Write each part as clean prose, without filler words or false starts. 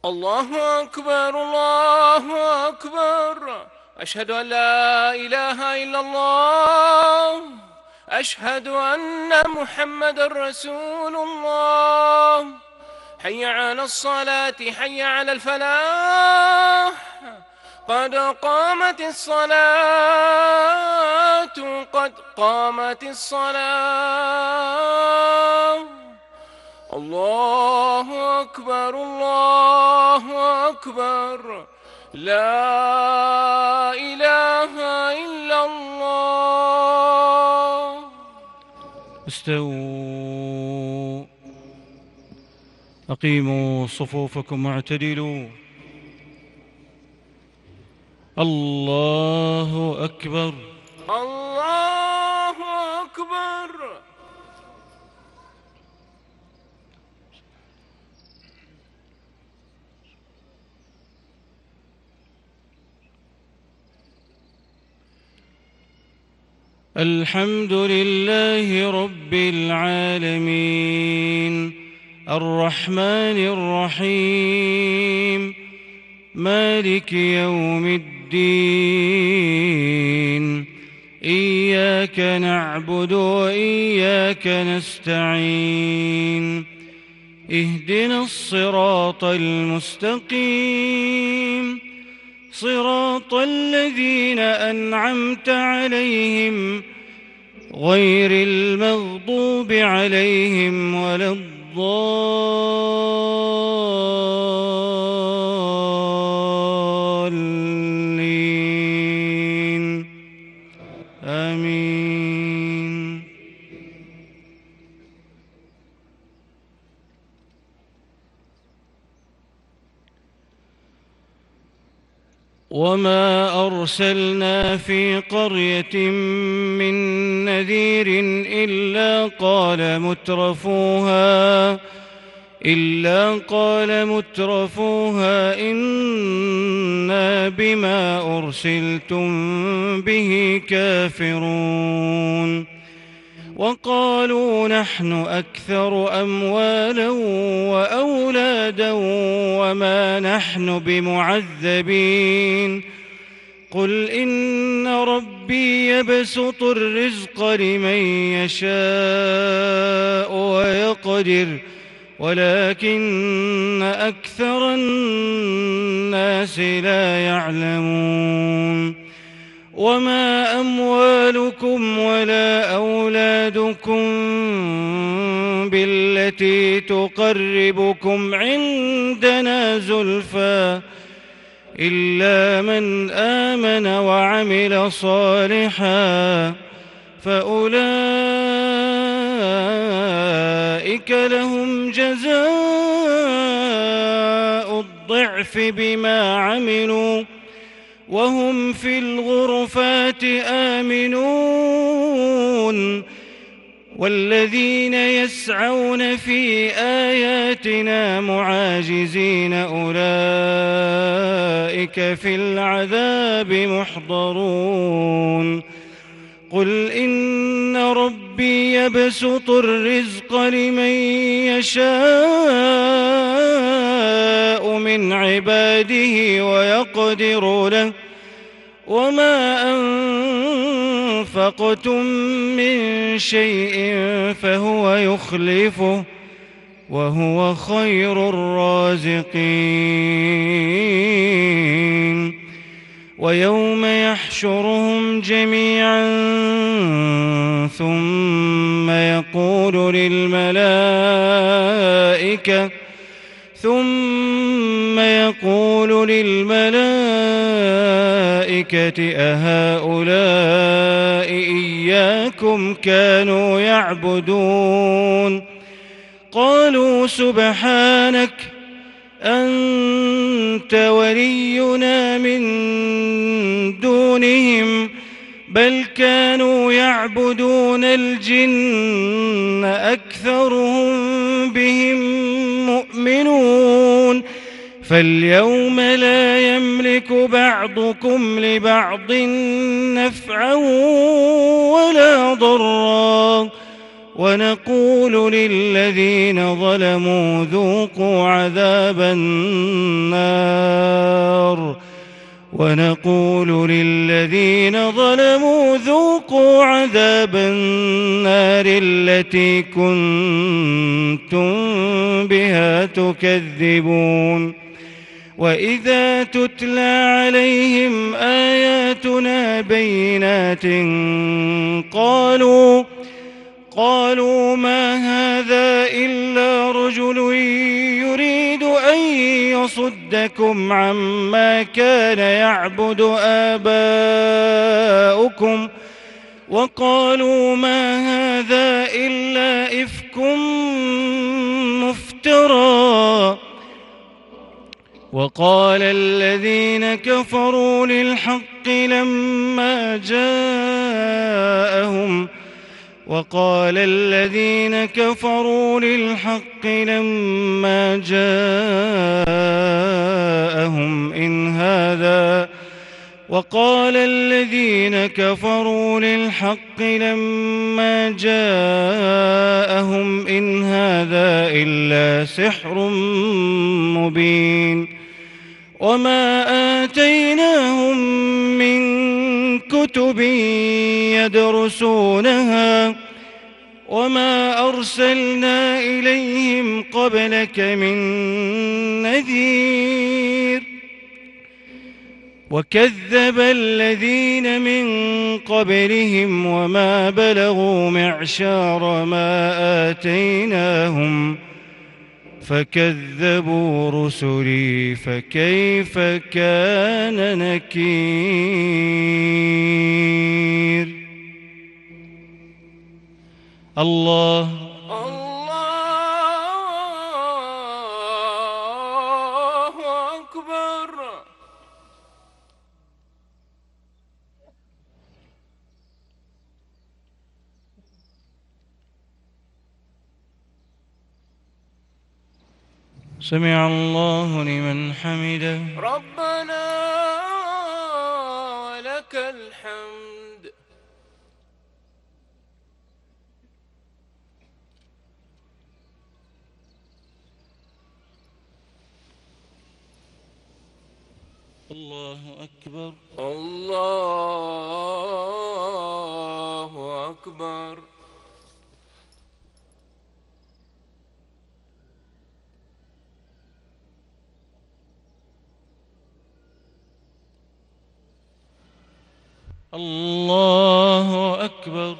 الله أكبر الله أكبر. أشهد أن لا إله إلا الله. أشهد أن محمدًا رسول الله. حي على الصلاة حي على الفلاح. قد قامت الصلاة قد قامت الصلاة. الله أكبر الله أكبر. لا إله إلا الله. استووا، أقيموا صفوفكم واعتدلوا. الله أكبر الله أكبر. الحمد لله رب العالمين، الرحمن الرحيم، مالك يوم الدين. إياك نعبد وإياك نستعين. اهدنا الصراط المستقيم، صراط الذين أنعمت عليهم غير المغضوب عليهم ولا الضالين. آمين. وما أرسلنا في قرية من نذير إلا قال مترفوها إنا بما أرسلتم به كافرون. وقالوا نحن أكثر أموالا وأولادا وما نحن بمعذبين. قل إن ربي يبسط الرزق لمن يشاء ويقدر ولكن أكثر الناس لا يعلمون. وما أموالكم ولا أولادكم بالتي تقربكم عندنا زلفى إلا من آمن وعمل صالحا فأولئك لهم جزاء الضعف بما عملوا وهم في الغرفات آمنون. والذين يسعون في آياتنا معاجزين أولئك في العذاب محضرون. قل إن ربي يبسط الرزق لمن يشاء من عباده ويقدر له وما أنفقتم من شيء فهو يخلفه وهو خير الرازقين. ويوم يحشرهم جميعا ثم يقول للملائكة أهؤلاء إياكم كانوا يعبدون؟ قالوا سبحانك أنت ولينا من دونهم بل كانوا يعبدون الجن أكثرهم بهم مؤمنون. فاليوم لا يملك بعضكم لبعض نفعا ولا ضرا ونقول للذين ظلموا ذوقوا عذاب النار التي كنتم بها تكذبون وإذا تتلى عليهم آياتنا بينات قالوا ما هذا إلا رجل يريد أن يصدكم عما كان يعبد آباؤكم وقالوا ما هذا إلا إفك مفترى وقال الذين كفروا للحق لما جاءهم إن هذا إلا سحر مبين وما آتيناهم من كتب يدرسونها وما أرسلنا إليهم قبلك من نذير وكذب الذين من قبلهم وما بلغوا معشار ما آتيناهم فكذبوا رسلي فكيف كان نكير. الله أكبر. سمع الله لمن حمده. ربنا ولك الحمد. الله أكبر. الله أكبر. الله أكبر.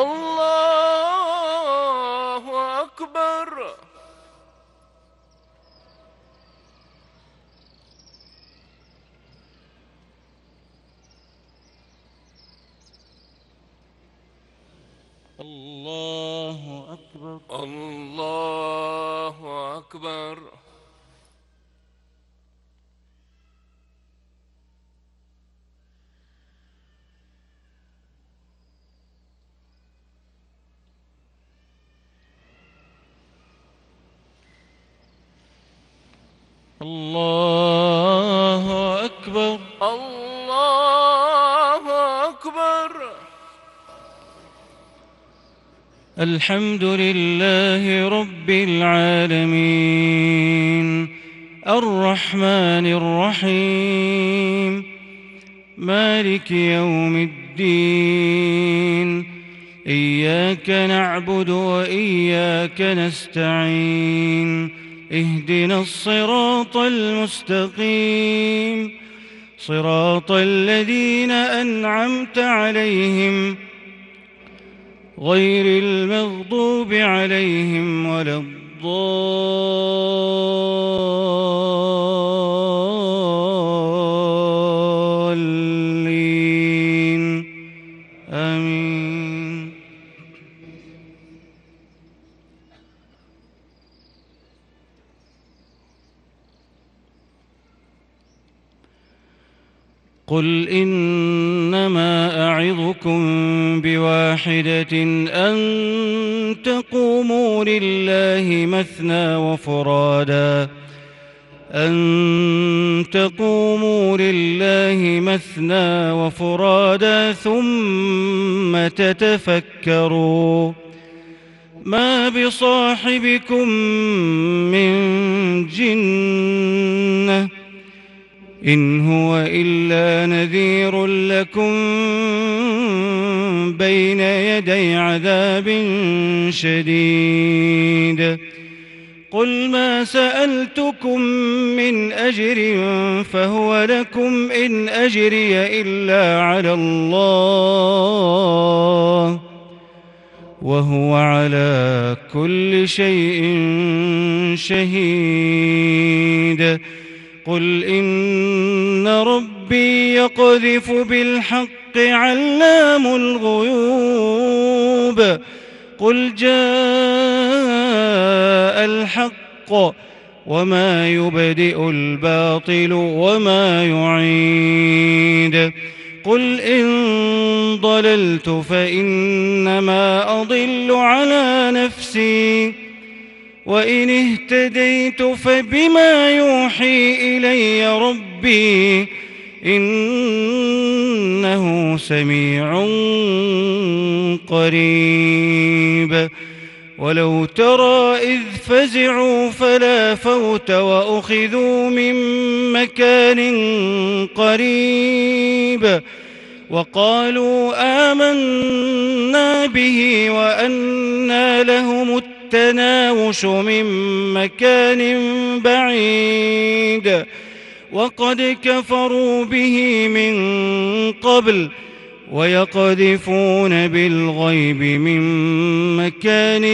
الله أكبر. الله أكبر. الله أكبر. الله أكبر. الله أكبر. الحمد لله رب العالمين الرحمن الرحيم مالك يوم الدين إياك نعبد وإياك نستعين اهدنا الصراط المستقيم صراط الذين أنعمت عليهم غير المغضوب عليهم ولا الضالين آمين. قل إنما أعظكم بواحدة أن تقوموا لله مثنى وفرادا ثم ما بصاحبكم من جنة إن هو إلا نذير لكم بين يدي عذاب شديد قل ما سألتكم من أجر فهو لكم إن أجري إلا على الله وهو على كل شيء شهيد قل إن ربي يقذف بالحق علام الغيوب قل جاء الحق وما يبدئ الباطل وما يعيد قل إن ضللت فإنما أضل على نفسي وإن اهتديت فبما يوحي إلي ربي إنه سميع قريب ولو ترى إذ فزعوا فلا فوت وأخذوا من مكان قريب وقالوا آمنا به وأنى لهم التناوش من مكان بعيد وقد كفروا به من قبل ويقذفون بالغيب من مكان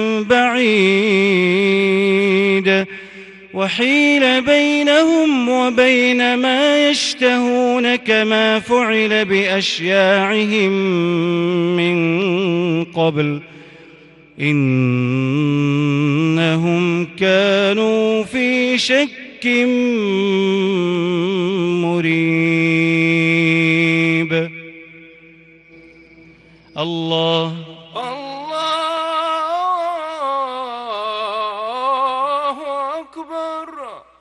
بعيد وحيل بينهم وبين ما يشتهون كما فعل بأشياعهم من قبل إنهم كانوا في شك مريب الله أكبر.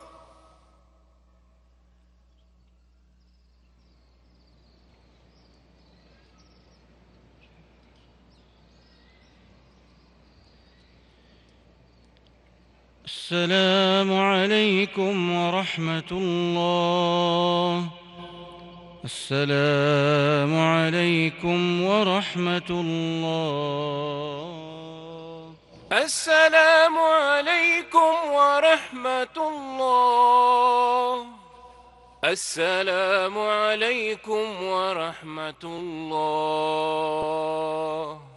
السلام عليكم ورحمة الله. السلام عليكم ورحمة الله. السلام عليكم ورحمة الله. السلام عليكم ورحمة الله.